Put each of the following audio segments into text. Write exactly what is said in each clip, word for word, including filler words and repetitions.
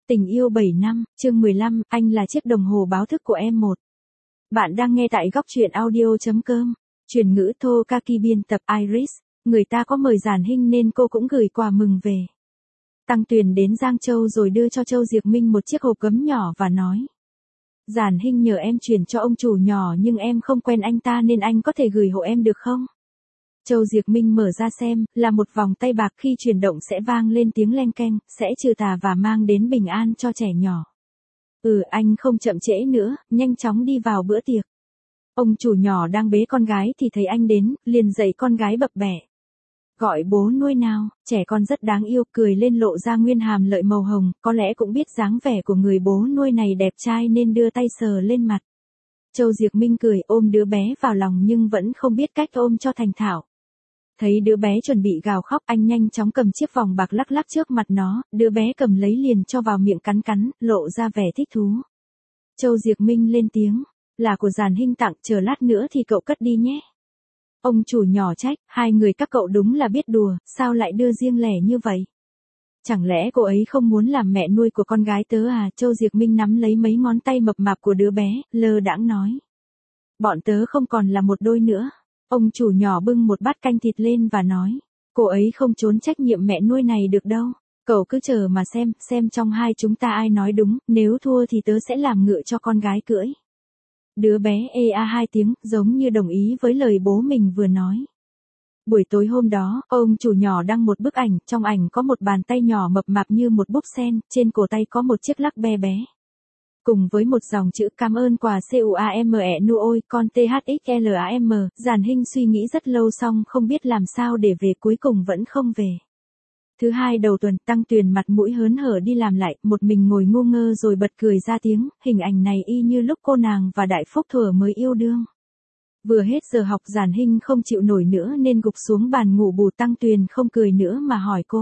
Tình yêu bảy năm, chương mười lăm, anh là chiếc đồng hồ báo thức của em một. Bạn đang nghe tại góc truyện audio chấm com. Truyền ngữ Thokaki biên tập Iris, người ta có mời Giản Hinh nên cô cũng gửi quà mừng về. Tăng Tuyền đến Giang Châu rồi đưa cho Châu Diệc Minh một chiếc hộp gấm nhỏ và nói. Giản Hinh nhờ em chuyển cho ông chủ nhỏ nhưng em không quen anh ta nên anh có thể gửi hộ em được không? Châu Diệc Minh mở ra xem, là một vòng tay bạc khi chuyển động sẽ vang lên tiếng leng keng, sẽ trừ tà và mang đến bình an cho trẻ nhỏ. Ừ, anh không chậm trễ nữa, nhanh chóng đi vào bữa tiệc. Ông chủ nhỏ đang bế con gái thì thấy anh đến, liền dạy con gái bập bẹ. Gọi bố nuôi nào, trẻ con rất đáng yêu, cười lên lộ ra nguyên hàm lợi màu hồng, có lẽ cũng biết dáng vẻ của người bố nuôi này đẹp trai nên đưa tay sờ lên mặt. Châu Diệc Minh cười ôm đứa bé vào lòng nhưng vẫn không biết cách ôm cho thành thạo. Thấy đứa bé chuẩn bị gào khóc, anh nhanh chóng cầm chiếc vòng bạc lắc lắc trước mặt nó, đứa bé cầm lấy liền cho vào miệng cắn cắn, lộ ra vẻ thích thú. Châu Diệc Minh lên tiếng, là của Giản Hinh tặng, chờ lát nữa thì cậu cất đi nhé. Ông chủ nhỏ trách, hai người các cậu đúng là biết đùa, sao lại đưa riêng lẻ như vậy? Chẳng lẽ cô ấy không muốn làm mẹ nuôi của con gái tớ à? Châu Diệc Minh nắm lấy mấy ngón tay mập mạp của đứa bé, lơ đãng nói. Bọn tớ không còn là một đôi nữa. Ông chủ nhỏ bưng một bát canh thịt lên và nói, cô ấy không trốn trách nhiệm mẹ nuôi này được đâu, cậu cứ chờ mà xem, xem trong hai chúng ta ai nói đúng, nếu thua thì tớ sẽ làm ngựa cho con gái cưỡi. Đứa bé ê a hai tiếng, giống như đồng ý với lời bố mình vừa nói. Buổi tối hôm đó, ông chủ nhỏ đăng một bức ảnh, trong ảnh có một bàn tay nhỏ mập mạp như một búp sen, trên cổ tay có một chiếc lắc bé bé. Cùng với một dòng chữ cảm ơn quà CUAME nuôi con THXLAM, Giản Hinh suy nghĩ rất lâu xong không biết làm sao để về, cuối cùng vẫn không về. Thứ hai đầu tuần, Tăng Tuyền mặt mũi hớn hở đi làm lại, một mình ngồi ngu ngơ rồi bật cười ra tiếng, hình ảnh này y như lúc cô nàng và Đại Phúc thuở mới yêu đương. Vừa hết giờ học, Giản Hinh không chịu nổi nữa nên gục xuống bàn ngủ bù. Tăng Tuyền không cười nữa mà hỏi cô.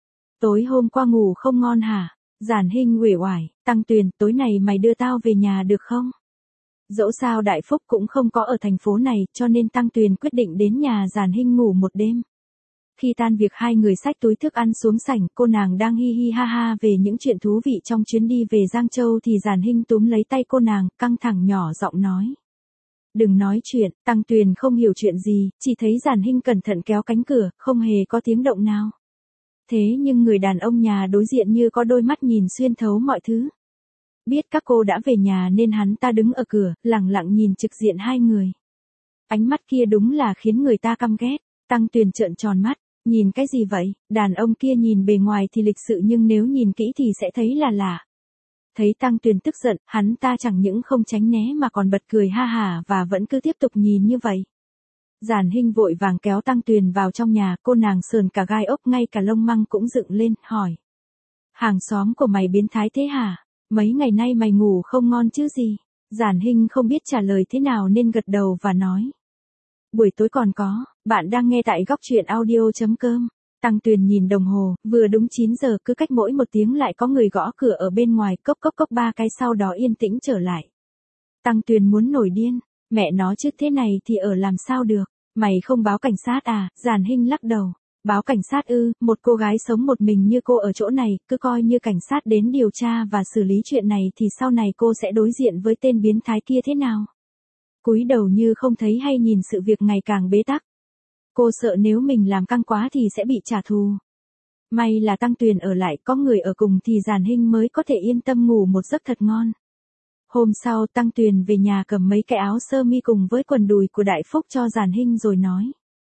Tối hôm qua ngủ không ngon hả? Giản Hinh uể oải, Tăng Tuyền, tối này mày đưa tao về nhà được không? Dẫu sao Đại Phúc cũng không có ở thành phố này, cho nên Tăng Tuyền quyết định đến nhà Giản Hinh ngủ một đêm. Khi tan việc hai người xách túi thức ăn xuống sảnh, cô nàng đang hi hi ha ha về những chuyện thú vị trong chuyến đi về Giang Châu thì Giản Hinh túm lấy tay cô nàng, căng thẳng nhỏ giọng nói. Đừng nói chuyện. Tăng Tuyền không hiểu chuyện gì, chỉ thấy Giản Hinh cẩn thận kéo cánh cửa, không hề có tiếng động nào. Thế nhưng người đàn ông nhà đối diện như có đôi mắt nhìn xuyên thấu mọi thứ. Biết các cô đã về nhà nên hắn ta đứng ở cửa, lẳng lặng nhìn trực diện hai người. Ánh mắt kia đúng là khiến người ta căm ghét. Tăng Tuyền trợn tròn mắt, nhìn cái gì vậy? Đàn ông kia nhìn bề ngoài thì lịch sự nhưng nếu nhìn kỹ thì sẽ thấy là lạ. Thấy Tăng Tuyền tức giận, hắn ta chẳng những không tránh né mà còn bật cười ha hả và vẫn cứ tiếp tục nhìn như vậy. Giản Hinh vội vàng kéo Tăng Tuyền vào trong nhà, cô nàng sờn cả gai ốc, ngay cả lông măng cũng dựng lên, hỏi. Hàng xóm của mày biến thái thế hả? Mấy ngày nay mày ngủ không ngon chứ gì? Giản Hinh không biết trả lời thế nào nên gật đầu và nói. Buổi tối còn có, bạn đang nghe tại góc truyện audio chấm com. Tăng Tuyền nhìn đồng hồ, vừa đúng chín giờ, cứ cách mỗi một tiếng lại có người gõ cửa ở bên ngoài, cốc cốc cốc ba cái sau đó yên tĩnh trở lại. Tăng Tuyền muốn nổi điên, mẹ nó chứ thế này thì ở làm sao được, mày không báo cảnh sát à? Giản Hinh lắc đầu, báo cảnh sát ư? Một cô gái sống một mình như cô ở chỗ này, cứ coi như cảnh sát đến điều tra và xử lý chuyện này thì sau này cô sẽ đối diện với tên biến thái kia thế nào? Cúi đầu như không thấy hay nhìn sự việc ngày càng bế tắc. Cô sợ nếu mình làm căng quá thì sẽ bị trả thù. May là Tăng Tuyền ở lại, có người ở cùng thì Giản Hinh mới có thể yên tâm ngủ một giấc thật ngon. Hôm sau Tăng Tuyền về nhà cầm mấy cái áo sơ mi cùng với quần đùi của Đại Phúc cho Giản Hinh rồi nói.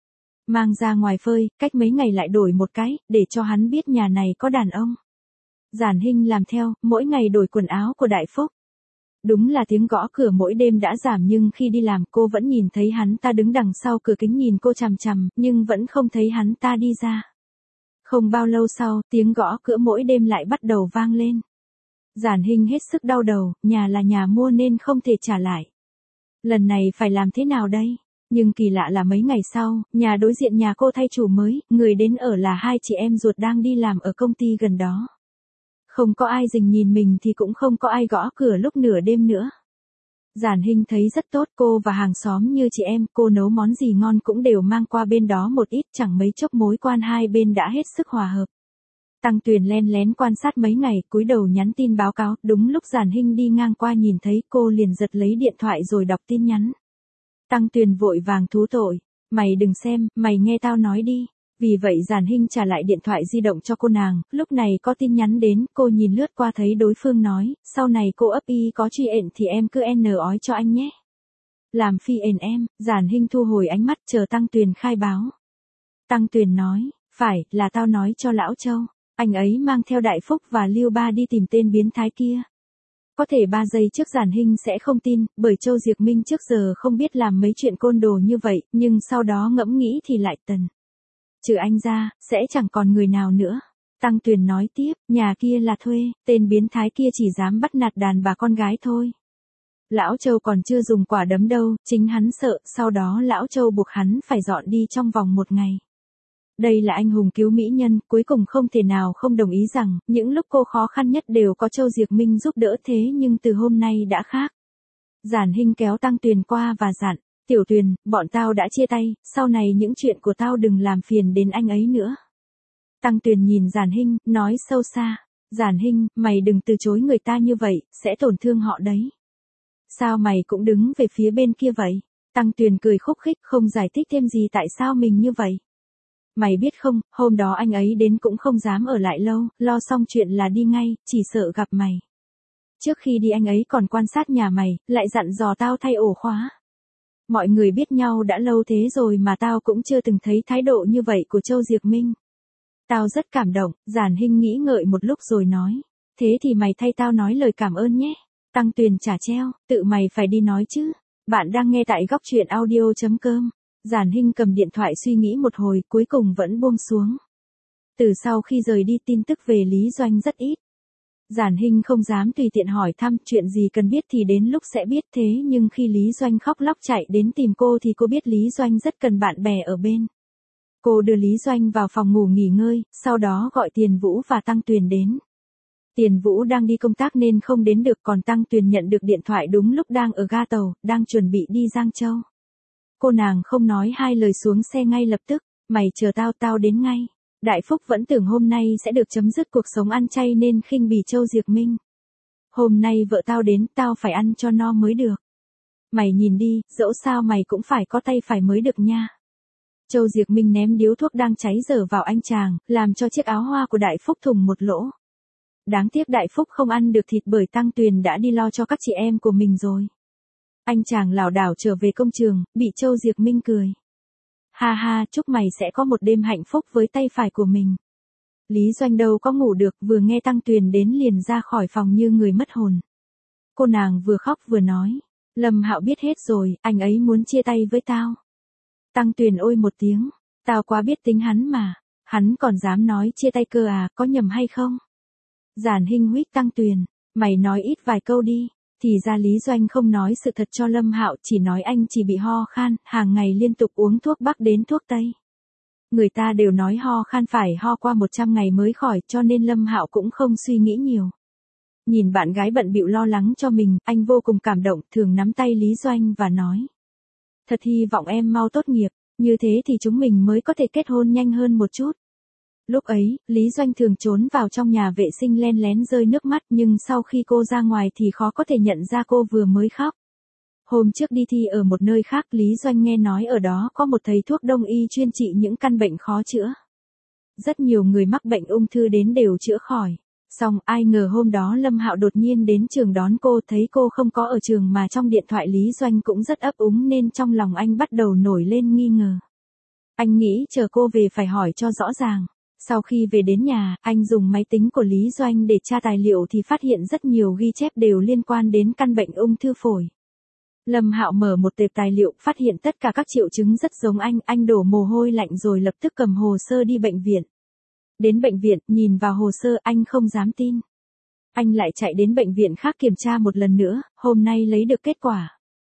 Mang ra ngoài phơi, cách mấy ngày lại đổi một cái, để cho hắn biết nhà này có đàn ông. Giản Hinh làm theo, mỗi ngày đổi quần áo của Đại Phúc. Đúng là tiếng gõ cửa mỗi đêm đã giảm nhưng khi đi làm cô vẫn nhìn thấy hắn ta đứng đằng sau cửa kính nhìn cô chằm chằm, nhưng vẫn không thấy hắn ta đi ra. Không bao lâu sau, tiếng gõ cửa mỗi đêm lại bắt đầu vang lên. Giản Hinh hết sức đau đầu, nhà là nhà mua nên không thể trả lại. Lần này phải làm thế nào đây? Nhưng kỳ lạ là mấy ngày sau, nhà đối diện nhà cô thay chủ mới, người đến ở là hai chị em ruột đang đi làm ở công ty gần đó. Không có ai rình nhìn mình thì cũng không có ai gõ cửa lúc nửa đêm nữa. Giản Hinh thấy rất tốt, cô và hàng xóm như chị em, cô nấu món gì ngon cũng đều mang qua bên đó một ít, chẳng mấy chốc mối quan hai bên đã hết sức hòa hợp. Tăng Tuyền len lén quan sát mấy ngày, cúi đầu nhắn tin báo cáo, đúng lúc Giản Hinh đi ngang qua nhìn thấy cô liền giật lấy điện thoại rồi đọc tin nhắn. Tăng Tuyền vội vàng thú tội, mày đừng xem, mày nghe tao nói đi. Vì vậy Giản Hinh trả lại điện thoại di động cho cô nàng, lúc này có tin nhắn đến, cô nhìn lướt qua thấy đối phương nói, sau này cô ấp y có truy ện thì em cứ n ói cho anh nhé. Làm phi ền em, Giản Hinh thu hồi ánh mắt chờ Tăng Tuyền khai báo. Tăng Tuyền nói, phải, là tao nói cho Lão Châu, anh ấy mang theo Đại Phúc và Lưu Ba đi tìm tên biến thái kia. Có thể ba giây trước Giản Hinh sẽ không tin, bởi Châu Diệc Minh trước giờ không biết làm mấy chuyện côn đồ như vậy, nhưng sau đó ngẫm nghĩ thì lại tần. Trừ anh ra, sẽ chẳng còn người nào nữa. Tăng Tuyền nói tiếp, nhà kia là thuê, tên biến thái kia chỉ dám bắt nạt đàn bà con gái thôi. Lão Châu còn chưa dùng quả đấm đâu, chính hắn sợ, sau đó Lão Châu buộc hắn phải dọn đi trong vòng một ngày. Đây là anh hùng cứu mỹ nhân, cuối cùng không thể nào không đồng ý rằng, những lúc cô khó khăn nhất đều có Châu Diệc Minh giúp đỡ thế nhưng từ hôm nay đã khác. Giản Hinh kéo Tăng Tuyền qua và dặn, Tiểu Tuyền, bọn tao đã chia tay, sau này những chuyện của tao đừng làm phiền đến anh ấy nữa. Tăng Tuyền nhìn Giản Hinh, nói sâu xa, Giản Hinh, mày đừng từ chối người ta như vậy, sẽ tổn thương họ đấy. Sao mày cũng đứng về phía bên kia vậy? Tăng Tuyền cười khúc khích không giải thích thêm gì tại sao mình như vậy. Mày biết không, hôm đó anh ấy đến cũng không dám ở lại lâu, lo xong chuyện là đi ngay, chỉ sợ gặp mày. Trước khi đi anh ấy còn quan sát nhà mày, lại dặn dò tao thay ổ khóa. Mọi người biết nhau đã lâu thế rồi mà tao cũng chưa từng thấy thái độ như vậy của Châu Diệc Minh. Tao rất cảm động, Giản Hinh nghĩ ngợi một lúc rồi nói. Thế thì mày thay tao nói lời cảm ơn nhé. Tăng Tuyền trả treo, tự mày phải đi nói chứ. Bạn đang nghe tại góc truyện audio chấm com. Giản Hinh cầm điện thoại suy nghĩ một hồi, cuối cùng vẫn buông xuống. Từ sau khi rời đi tin tức về Lý Doanh rất ít. Giản Hinh không dám tùy tiện hỏi thăm, chuyện gì cần biết thì đến lúc sẽ biết thế nhưng khi Lý Doanh khóc lóc chạy đến tìm cô thì cô biết Lý Doanh rất cần bạn bè ở bên. Cô đưa Lý Doanh vào phòng ngủ nghỉ ngơi, sau đó gọi Tiền Vũ và Tăng Tuyền đến. Tiền Vũ đang đi công tác nên không đến được, còn Tăng Tuyền nhận được điện thoại đúng lúc đang ở ga tàu, đang chuẩn bị đi Giang Châu. Cô nàng không nói hai lời xuống xe ngay lập tức, mày chờ tao tao đến ngay. Đại Phúc vẫn tưởng hôm nay sẽ được chấm dứt cuộc sống ăn chay nên khinh bỉ Châu Diệc Minh. Hôm nay vợ tao đến, tao phải ăn cho no mới được. Mày nhìn đi, dẫu sao mày cũng phải có tay phải mới được nha. Châu Diệc Minh ném điếu thuốc đang cháy dở vào anh chàng, làm cho chiếc áo hoa của Đại Phúc thủng một lỗ. Đáng tiếc Đại Phúc không ăn được thịt bởi Tăng Tuyền đã đi lo cho các chị em của mình rồi. Anh chàng lảo đảo trở về công trường, bị Châu Diệc Minh cười. Ha ha, chúc mày sẽ có một đêm hạnh phúc với tay phải của mình. Lý Doanh đâu có ngủ được, vừa nghe Tăng Tuyền đến liền ra khỏi phòng như người mất hồn. Cô nàng vừa khóc vừa nói, Lâm Hạo biết hết rồi, anh ấy muốn chia tay với tao. Tăng Tuyền ôi một tiếng, tao quá biết tính hắn mà, hắn còn dám nói chia tay cơ à, có nhầm hay không? Giản Hinh huýt Tăng Tuyền, mày nói ít vài câu đi. Thì ra Lý Doanh không nói sự thật cho Lâm Hạo, chỉ nói anh chỉ bị ho khan, hàng ngày liên tục uống thuốc Bắc đến thuốc Tây. Người ta đều nói ho khan phải ho qua một trăm ngày mới khỏi, cho nên Lâm Hạo cũng không suy nghĩ nhiều. Nhìn bạn gái bận bịu lo lắng cho mình, anh vô cùng cảm động, thường nắm tay Lý Doanh và nói. Thật hy vọng em mau tốt nghiệp, như thế thì chúng mình mới có thể kết hôn nhanh hơn một chút. Lúc ấy, Lý Doanh thường trốn vào trong nhà vệ sinh len lén rơi nước mắt nhưng sau khi cô ra ngoài thì khó có thể nhận ra cô vừa mới khóc. Hôm trước đi thi ở một nơi khác Lý Doanh nghe nói ở đó có một thầy thuốc đông y chuyên trị những căn bệnh khó chữa. Rất nhiều người mắc bệnh ung thư đến đều chữa khỏi. Xong ai ngờ hôm đó Lâm Hạo đột nhiên đến trường đón cô, thấy cô không có ở trường mà trong điện thoại Lý Doanh cũng rất ấp úng nên trong lòng anh bắt đầu nổi lên nghi ngờ. Anh nghĩ chờ cô về phải hỏi cho rõ ràng. Sau khi về đến nhà, anh dùng máy tính của Lý Doanh để tra tài liệu thì phát hiện rất nhiều ghi chép đều liên quan đến căn bệnh ung thư phổi. Lâm Hạo mở một tệp tài liệu, phát hiện tất cả các triệu chứng rất giống anh, anh đổ mồ hôi lạnh rồi lập tức cầm hồ sơ đi bệnh viện. Đến bệnh viện, nhìn vào hồ sơ anh không dám tin. Anh lại chạy đến bệnh viện khác kiểm tra một lần nữa, hôm nay lấy được kết quả.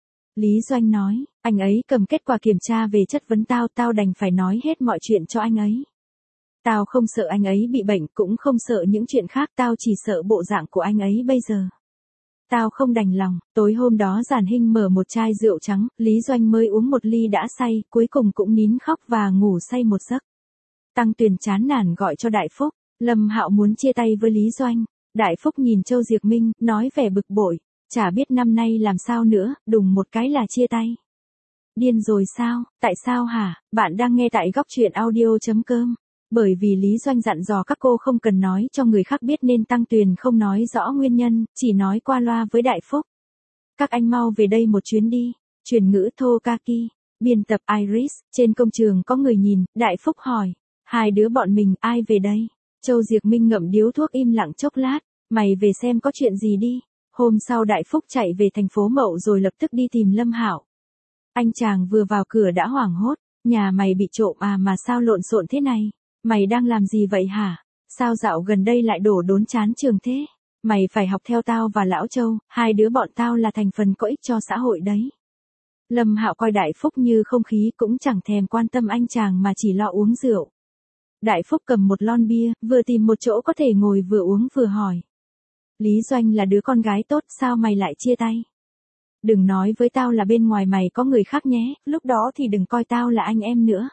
Lý Doanh nói, anh ấy cầm kết quả kiểm tra về chất vấn tao, tao đành phải nói hết mọi chuyện cho anh ấy. Tao không sợ anh ấy bị bệnh, cũng không sợ những chuyện khác, tao chỉ sợ bộ dạng của anh ấy bây giờ. Tao không đành lòng, tối hôm đó Giản Hinh mở một chai rượu trắng, Lý Doanh mới uống một ly đã say, cuối cùng cũng nín khóc và ngủ say một giấc. Tăng Tuyền chán nản gọi cho Đại Phúc, Lâm Hạo muốn chia tay với Lý Doanh. Đại Phúc nhìn Châu Diệc Minh, nói vẻ bực bội, chả biết năm nay làm sao nữa, đùng một cái là chia tay. Điên rồi sao, tại sao hả? Bạn đang nghe tại góc truyện audio.com. Bởi vì Lý Doanh dặn dò các cô không cần nói cho người khác biết nên Tăng Tuyền không nói rõ nguyên nhân, chỉ nói qua loa với Đại Phúc. Các anh mau về đây một chuyến đi. Truyền ngữ Thokaki, biên tập Iris, trên công trường có người nhìn, Đại Phúc hỏi. Hai đứa bọn mình ai về đây? Châu Diệc Minh ngậm điếu thuốc im lặng chốc lát, mày về xem có chuyện gì đi. Hôm sau Đại Phúc chạy về thành phố Mậu rồi lập tức đi tìm Lâm Hạo. Anh chàng vừa vào cửa đã hoảng hốt, nhà mày bị trộm à mà sao lộn xộn thế này? Mày đang làm gì vậy hả? Sao dạo gần đây lại đổ đốn chán trường thế? Mày phải học theo tao và Lão Châu, hai đứa bọn tao là thành phần có ích cho xã hội đấy. Lâm Hạo coi Đại Phúc như không khí cũng chẳng thèm quan tâm anh chàng mà chỉ lo uống rượu. Đại Phúc cầm một lon bia, vừa tìm một chỗ có thể ngồi vừa uống vừa hỏi. Lý Doanh là đứa con gái tốt, sao mày lại chia tay? Đừng nói với tao là bên ngoài mày có người khác nhé, lúc đó thì đừng coi tao là anh em nữa.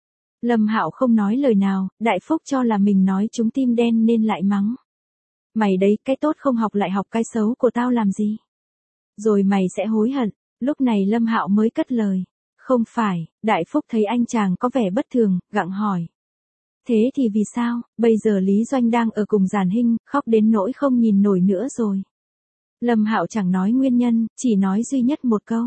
Lâm Hạo không nói lời nào, Đại Phúc cho là mình nói trúng tim đen nên lại mắng. Mày đấy, cái tốt không học lại học cái xấu của tao làm gì? Rồi mày sẽ hối hận. Lúc này Lâm Hạo mới cất lời. Không phải, Đại Phúc thấy anh chàng có vẻ bất thường, gặng hỏi. Thế thì vì sao, bây giờ Lý Doanh đang ở cùng Giản Hinh, khóc đến nỗi không nhìn nổi nữa rồi. Lâm Hạo chẳng nói nguyên nhân, chỉ nói duy nhất một câu.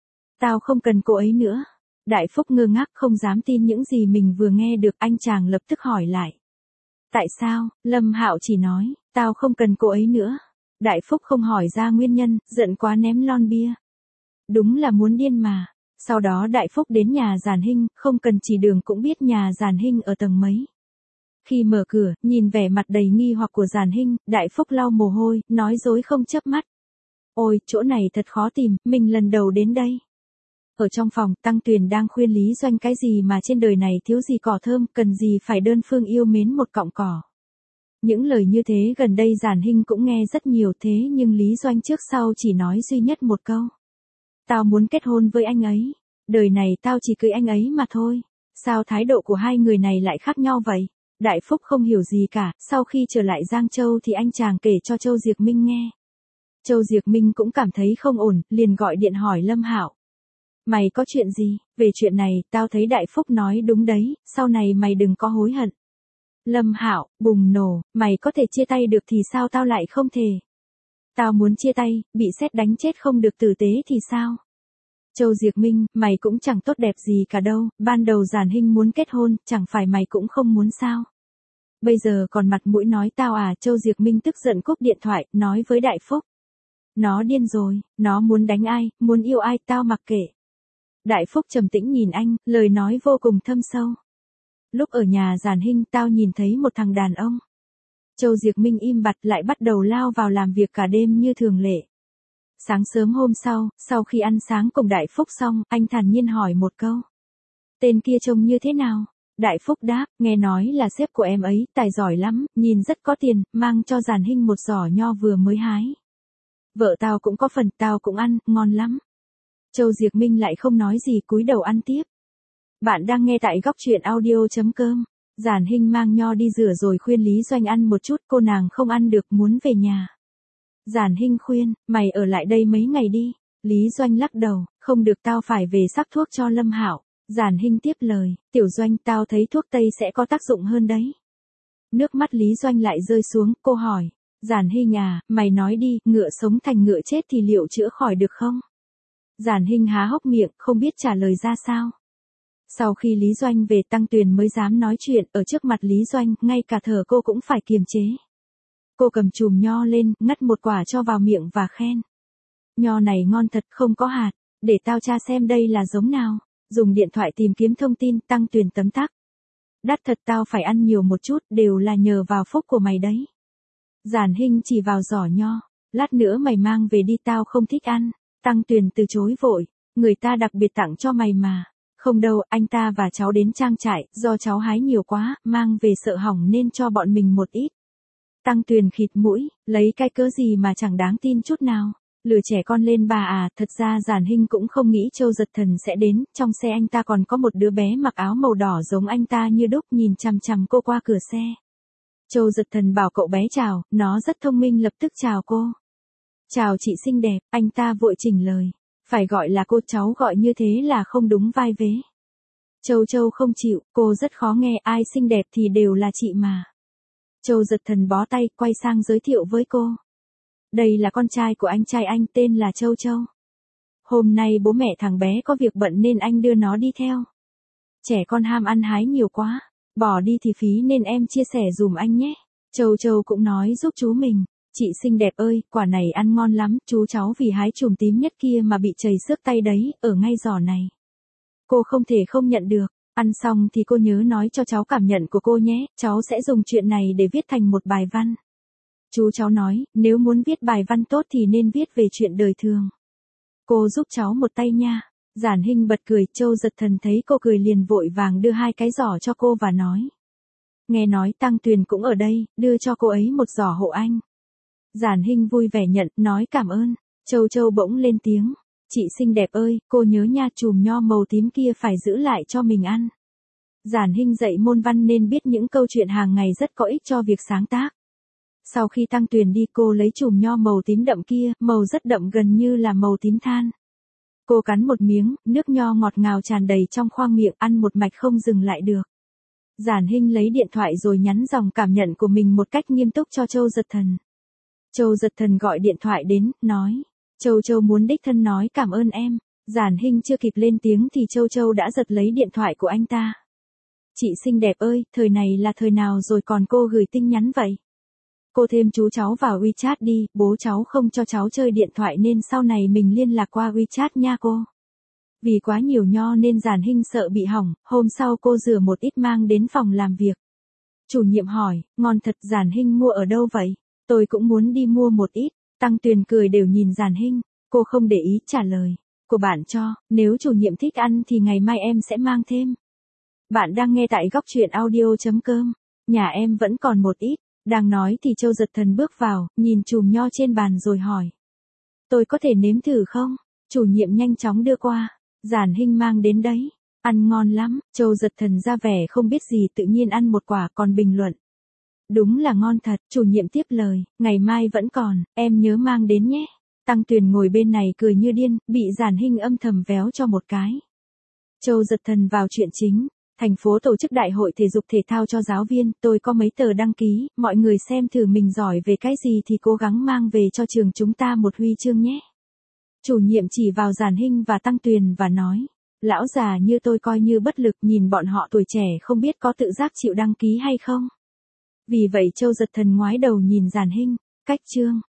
Tao không cần cô ấy nữa. Đại Phúc ngơ ngác không dám tin những gì mình vừa nghe được, anh chàng lập tức hỏi lại. Tại sao? Lâm Hạo chỉ nói, tao không cần cô ấy nữa. Đại Phúc không hỏi ra nguyên nhân, giận quá ném lon bia. Đúng là muốn điên mà. Sau đó Đại Phúc đến nhà Giản Hinh, không cần chỉ đường cũng biết nhà Giản Hinh ở tầng mấy. Khi mở cửa, nhìn vẻ mặt đầy nghi hoặc của Giản Hinh, Đại Phúc lau mồ hôi, nói dối không chớp mắt. Ôi, chỗ này thật khó tìm, mình lần đầu đến đây. Ở trong phòng, Tăng Tuyền đang khuyên Lý Doanh cái gì mà trên đời này thiếu gì cỏ thơm, cần gì phải đơn phương yêu mến một cọng cỏ. Những lời như thế gần đây Giản Hinh cũng nghe rất nhiều thế nhưng Lý Doanh trước sau chỉ nói duy nhất một câu. Tao muốn kết hôn với anh ấy. Đời này tao chỉ cưới anh ấy mà thôi. Sao thái độ của hai người này lại khác nhau vậy? Đại Phúc không hiểu gì cả, sau khi trở lại Giang Châu thì anh chàng kể cho Châu Diệc Minh nghe. Châu Diệc Minh cũng cảm thấy không ổn, liền gọi điện hỏi Lâm Hạo. Mày có chuyện gì? Về chuyện này, tao thấy Đại Phúc nói đúng đấy, sau này mày đừng có hối hận. Lâm Hạo, bùng nổ, mày có thể chia tay được thì sao tao lại không thể? Tao muốn chia tay, bị sét đánh chết không được tử tế thì sao? Châu Diệc Minh, mày cũng chẳng tốt đẹp gì cả đâu, ban đầu Giản Hinh muốn kết hôn, chẳng phải mày cũng không muốn sao? Bây giờ còn mặt mũi nói tao à? Châu Diệc Minh tức giận cúp điện thoại, nói với Đại Phúc. Nó điên rồi, nó muốn đánh ai, muốn yêu ai tao mặc kệ. Đại Phúc trầm tĩnh nhìn anh, lời nói vô cùng thâm sâu. Lúc ở nhà Giản Hinh tao nhìn thấy một thằng đàn ông. Châu Diệc Minh im bặt lại bắt đầu lao vào làm việc cả đêm như thường lệ. Sáng sớm hôm sau, sau khi ăn sáng cùng Đại Phúc xong, anh thản nhiên hỏi một câu. Tên kia trông như thế nào? Đại Phúc đáp, nghe nói là sếp của em ấy, tài giỏi lắm, nhìn rất có tiền, mang cho Giản Hinh một giỏ nho vừa mới hái. Vợ tao cũng có phần, tao cũng ăn, ngon lắm. Châu Diệc Minh lại không nói gì, cúi đầu ăn tiếp. Bạn đang nghe tại góc truyện audio.com. Giản Hinh mang nho đi rửa rồi khuyên Lý Doanh ăn một chút, cô nàng không ăn được muốn về nhà. Giản Hinh khuyên, mày ở lại đây mấy ngày đi. Lý Doanh lắc đầu, không được tao phải về sắc thuốc cho Lâm Hạo. Giản Hinh tiếp lời, Tiểu Doanh tao thấy thuốc tây sẽ có tác dụng hơn đấy. Nước mắt Lý Doanh lại rơi xuống, cô hỏi. Giản Hinh à, mày nói đi, ngựa sống thành ngựa chết thì liệu chữa khỏi được không? Giản Hinh há hốc miệng, không biết trả lời ra sao. Sau khi Lý Doanh về Tăng Tuyền mới dám nói chuyện, ở trước mặt Lý Doanh, ngay cả thở cô cũng phải kiềm chế. Cô cầm chùm nho lên, ngắt một quả cho vào miệng và khen. Nho này ngon thật, không có hạt, để tao tra xem đây là giống nào. Dùng điện thoại tìm kiếm thông tin, Tăng Tuyền tấm tắc. Đắt thật, tao phải ăn nhiều một chút, đều là nhờ vào phúc của mày đấy. Giản Hinh chỉ vào giỏ nho, lát nữa mày mang về đi, tao không thích ăn. Tăng Tuyền từ chối vội, người ta đặc biệt tặng cho mày mà. Không đâu, anh ta và cháu đến trang trại, do cháu hái nhiều quá, mang về sợ hỏng nên cho bọn mình một ít. Tăng Tuyền khịt mũi, lấy cái cớ gì mà chẳng đáng tin chút nào. Lừa trẻ con lên bà à, thật ra Giản Hinh cũng không nghĩ Châu Giật Thần sẽ đến, trong xe anh ta còn có một đứa bé mặc áo màu đỏ giống anh ta như đúc nhìn chằm chằm cô qua cửa xe. Châu Giật Thần bảo cậu bé chào, nó rất thông minh lập tức chào cô. Chào chị xinh đẹp, anh ta vội chỉnh lời. Phải gọi là cô, cháu gọi như thế là không đúng vai vế. Châu Châu không chịu, cô rất khó nghe, ai xinh đẹp thì đều là chị mà. Châu Giật Thần bó tay, quay sang giới thiệu với cô. Đây là con trai của anh trai anh, tên là Châu Châu. Hôm nay bố mẹ thằng bé có việc bận nên anh đưa nó đi theo. Trẻ con ham ăn hái nhiều quá, bỏ đi thì phí nên em chia sẻ dùm anh nhé. Châu Châu cũng nói giúp chú mình. Chị xinh đẹp ơi, quả này ăn ngon lắm, chú cháu vì hái chùm tím nhất kia mà bị chảy xước tay đấy, ở ngay giỏ này. Cô không thể không nhận được, ăn xong thì cô nhớ nói cho cháu cảm nhận của cô nhé, cháu sẽ dùng chuyện này để viết thành một bài văn. Chú cháu nói, nếu muốn viết bài văn tốt thì nên viết về chuyện đời thường. Cô giúp cháu một tay nha. Giản Hinh bật cười, Châu Giật Thần thấy cô cười liền vội vàng đưa hai cái giỏ cho cô và nói. Nghe nói Tăng Tuyền cũng ở đây, đưa cho cô ấy một giỏ hộ anh. Giản Hinh vui vẻ nhận, nói cảm ơn. Châu Châu bỗng lên tiếng. Chị xinh đẹp ơi, cô nhớ nha, chùm nho màu tím kia phải giữ lại cho mình ăn. Giản Hinh dạy môn văn nên biết những câu chuyện hàng ngày rất có ích cho việc sáng tác. Sau khi Tăng Tuyền đi, cô lấy chùm nho màu tím đậm kia, màu rất đậm gần như là màu tím than. Cô cắn một miếng, nước nho ngọt ngào tràn đầy trong khoang miệng, ăn một mạch không dừng lại được. Giản Hinh lấy điện thoại rồi nhắn dòng cảm nhận của mình một cách nghiêm túc cho Châu Giật Thần. Châu Giật Thần gọi điện thoại đến, nói. Châu Châu muốn đích thân nói cảm ơn em. Giản Hinh chưa kịp lên tiếng thì Châu Châu đã giật lấy điện thoại của anh ta. Chị xinh đẹp ơi, thời này là thời nào rồi còn cô gửi tin nhắn vậy? Cô thêm chú cháu vào WeChat đi, bố cháu không cho cháu chơi điện thoại nên sau này mình liên lạc qua WeChat nha cô. Vì quá nhiều nho nên Giản Hinh sợ bị hỏng, hôm sau cô rửa một ít mang đến phòng làm việc. Chủ nhiệm hỏi, ngon thật, Giản Hinh mua ở đâu vậy? Tôi cũng muốn đi mua một ít. Tăng Tuyền cười đều nhìn Giản Hinh, cô không để ý trả lời. Của bạn cho, nếu chủ nhiệm thích ăn thì ngày mai em sẽ mang thêm. Bạn đang nghe tại góc truyện audio chấm com. Nhà em vẫn còn một ít. Đang nói thì Châu Giật Thần bước vào, nhìn chùm nho trên bàn rồi hỏi. Tôi có thể nếm thử không? Chủ nhiệm nhanh chóng đưa qua. Giản Hinh mang đến đấy. Ăn ngon lắm. Châu Giật Thần ra vẻ không biết gì tự nhiên ăn một quả còn bình luận. Đúng là ngon thật. Chủ nhiệm tiếp lời. Ngày mai vẫn còn, em nhớ mang đến nhé. Tăng Tuyền ngồi bên này cười như điên, bị Giản Hinh âm thầm véo cho một cái. Châu Giật Thần vào chuyện chính. Thành phố tổ chức đại hội thể dục thể thao cho giáo viên, tôi có mấy tờ đăng ký, mọi người xem thử mình giỏi về cái gì thì cố gắng mang về cho trường chúng ta một huy chương nhé. Chủ nhiệm chỉ vào Giản Hinh và Tăng Tuyền và nói, lão già như tôi coi như bất lực, nhìn bọn họ tuổi trẻ không biết có tự giác chịu đăng ký hay không. Vì vậy Châu Giật Thần ngoái đầu nhìn Giản Hinh, cách chương.